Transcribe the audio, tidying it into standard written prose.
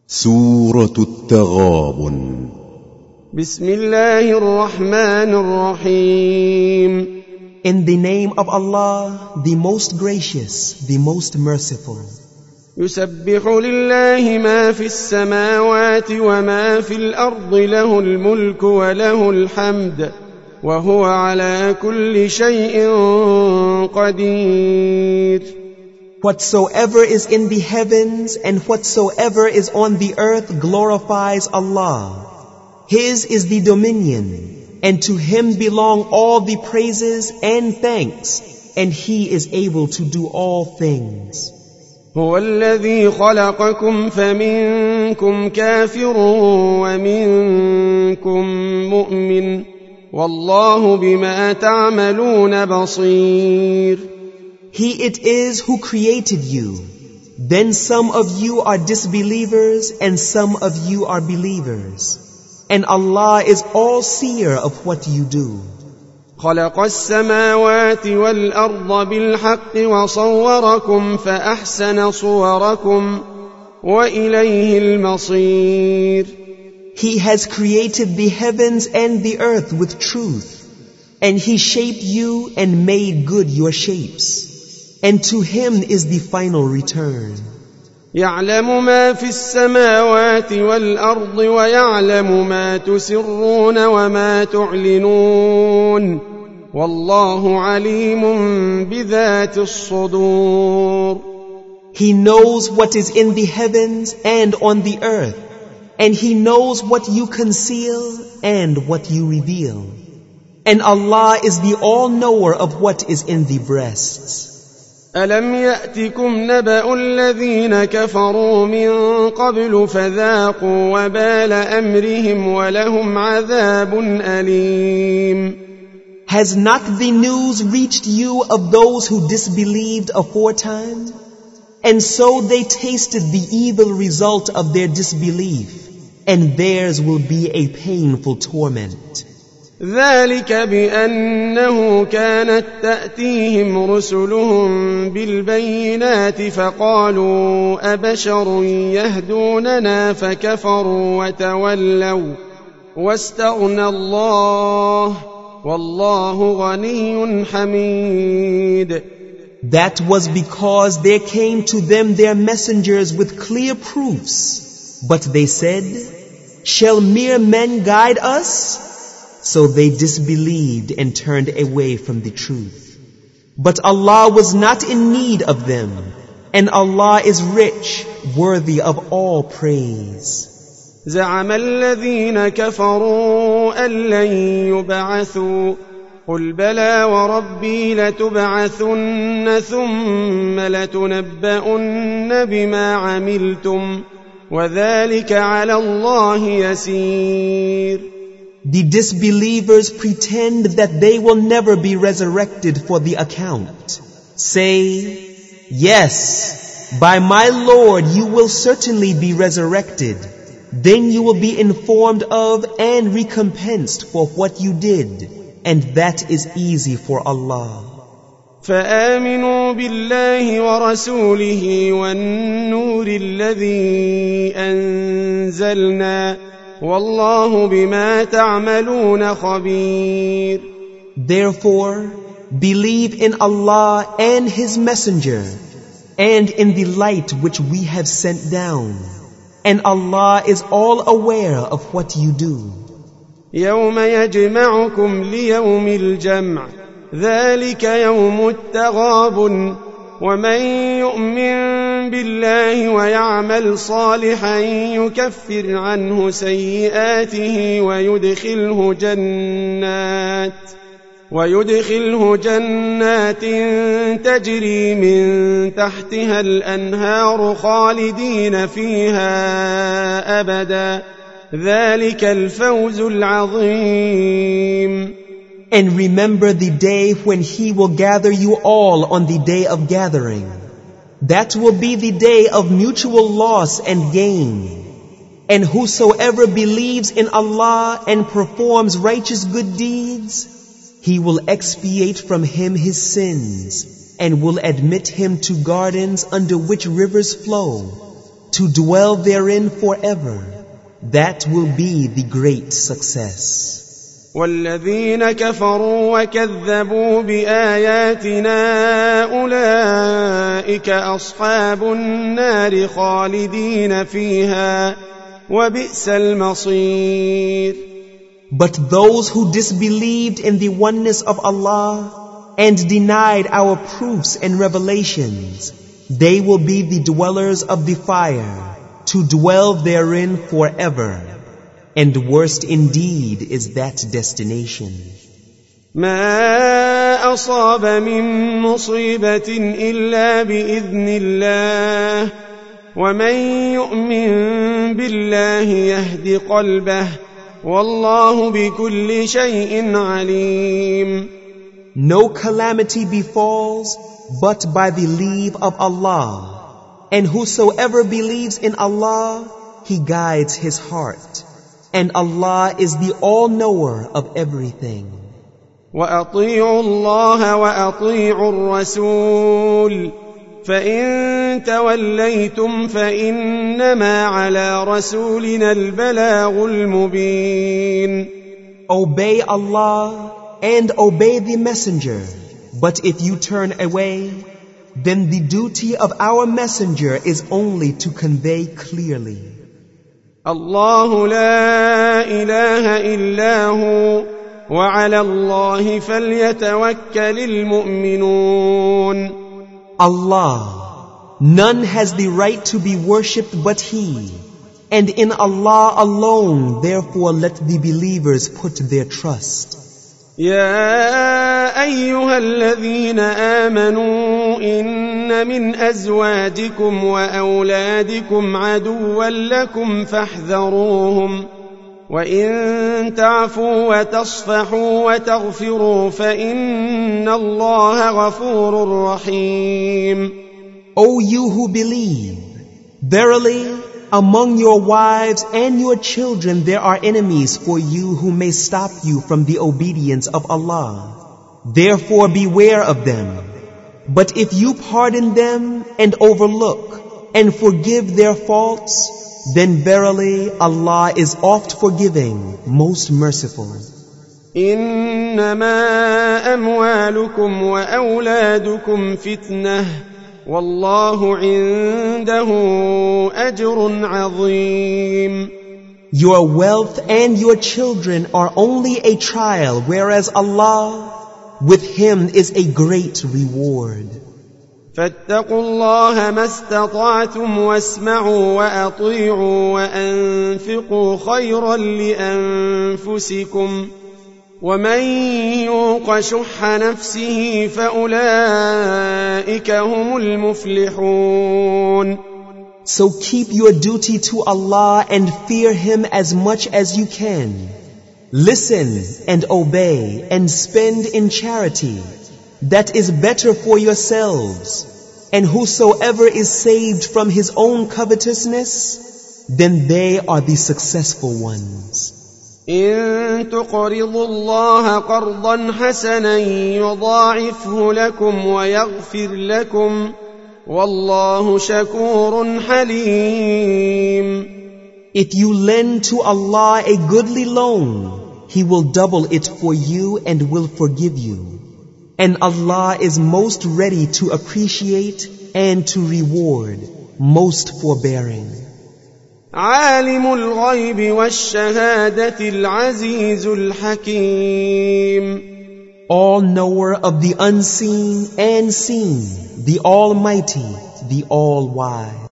سورة التغابن. بسم الله الرحمن الرحيم. In the name of Allah, the most gracious, the most merciful. يسبح لله ما في السماوات وما في الأرض له الملك وله الحمد وهو على كل شيء قدير. Whatsoever is in the heavens and whatsoever is on the earth glorifies Allah. His is the dominion, and to Him belong all the praises and thanks, and He is able to do all things. هو الذي خلقكم فمنكم كافر ومنكم مؤمن والله بما تعملون بصير. He it is who created you. Then some of you are disbelievers and some of you are believers. And Allah is all-seer of what you do. خلق السماوات والأرض بالحق وصوركم فأحسن صوركم وإليه المصير. He has created the heavens and the earth with truth, and He shaped you and made good your shapes. And to Him is the final return. يعلم ما في السماوات والأرض ويعلم ما تسرون وما تعلنون والله عليم بذات الصدور. He knows what is in the heavens and on the earth, and He knows what you conceal and what you reveal. And Allah is the all-knower of what is in the breasts. ألم يأتكم نبأ الذين كفروا من قبل فذاقوا وبال أمرهم ولهم عذاب أليم. Has not the news reached you of those who disbelieved aforetime? And so they tasted the evil result of their disbelief, and theirs will be a painful torment. ذلك بأنه كانت تأتيهم رسلهم بالبينات فقالوا أبشر يهدوننا فكفروا وتولوا واستغنى الله والله غني حميد. That was because there came to them their messengers with clear proofs. But they said, shall mere men guide us? So they disbelieved and turned away from the truth. But Allah was not in need of them, and Allah is rich, worthy of all praise. زعم الذين كفروا أن لن يبعثوا قل بلى وربي لتبعثن ثم لتنبؤن بما عملتم وذلك على الله يسير. The disbelievers pretend that they will never be resurrected for the account. Say, yes, by my Lord you will certainly be resurrected. Then you will be informed of and recompensed for what you did, and that is easy for Allah. فآمنوا بالله ورسوله والنور الذي أنزلنا والله بما تعملون خبير. Therefore, believe in Allah and His Messenger, and in the light which we have sent down, and Allah is all aware of what you do. يوم يجمعكم ليوم الجمع ذلك يوم التغابن ومن يؤمن بالله ويعمل صالحا يكفر عنه سيئاته ويدخله جنات تجري من تحتها الأنهار خالدين فيها أبدا ذلك الفوز العظيم. And remember the day when He will gather you all on the day of gathering. That will be the day of mutual loss and gain. And whosoever believes in Allah and performs righteous good deeds, He will expiate from him his sins and will admit him to gardens under which rivers flow. to dwell therein forever. That will be the great success. والذين كفروا وكذبوا بآياتنا أولئك أصحاب النار خالدين فيها وبئس المصير. But those who disbelieved in the oneness of Allah and denied our proofs and revelations, they will be the dwellers of the fire, to dwell therein forever. And worst indeed is that destination. ما أصاب من مصيبة إلا بإذن الله ومن يؤمن بالله يهد قلبه والله بكل شيء عليم. No calamity befalls but by the leave of Allah. And whosoever believes in Allah, He guides his heart. And Allah is the all-knower of everything. وَأَطِيعُوا اللَّهَ وَأَطِيعُوا الرَّسُولَ فَإِن تَوَلَّيْتُمْ فَإِنَّمَا عَلَى رَسُولِنَا الْبَلَاغُ الْمُبِينُ. Obey Allah and obey the messenger. But if you turn away, then the duty of our messenger is only to convey clearly. الله لا إله إلا هو وعلى الله فليتوكل المؤمنون. Allah, none has the right to be worshipped but He, and in Allah alone therefore let the believers put their trust. يا أيها الذين آمنوا إن من أزواجكم وأولادكم عدوا لكم فاحذروهم وإن تعفوا وتصفحوا وتغفروا فإن الله غفور رحيم. O you who believe, verily among your wives and your children there are enemies for you who may stop you from the obedience of Allah. Therefore beware of them. But if you pardon them and overlook and forgive their faults, then verily Allah is oft forgiving, most merciful. إنما أموالكم وأولادكم فتنة والله عنده أجر عظيم. Your wealth and your children are only a trial, whereas Allah, with Him is a great reward. فاتقوا الله ما استطعتم واسمعوا وأطيعوا وأنفقوا خيرا لأنفسكم ومن يوق شح نفسه فأولئك هم المفلحون. So keep your duty to Allah and fear Him as much as you can. Listen and obey and spend in charity. That is better for yourselves. And whosoever is saved from his own covetousness, then they are the successful ones. إن تقرضوا الله قرضا حسنا يضاعفه لكم ويغفر لكم والله شكور حليم. If you lend to Allah a goodly loan, He will double it for you and will forgive you. And Allah is most ready to appreciate and to reward, most forbearing. عالم الغيب والشهادة العزيز الحكيم. All knower of the unseen and seen, the Almighty, the All-Wise.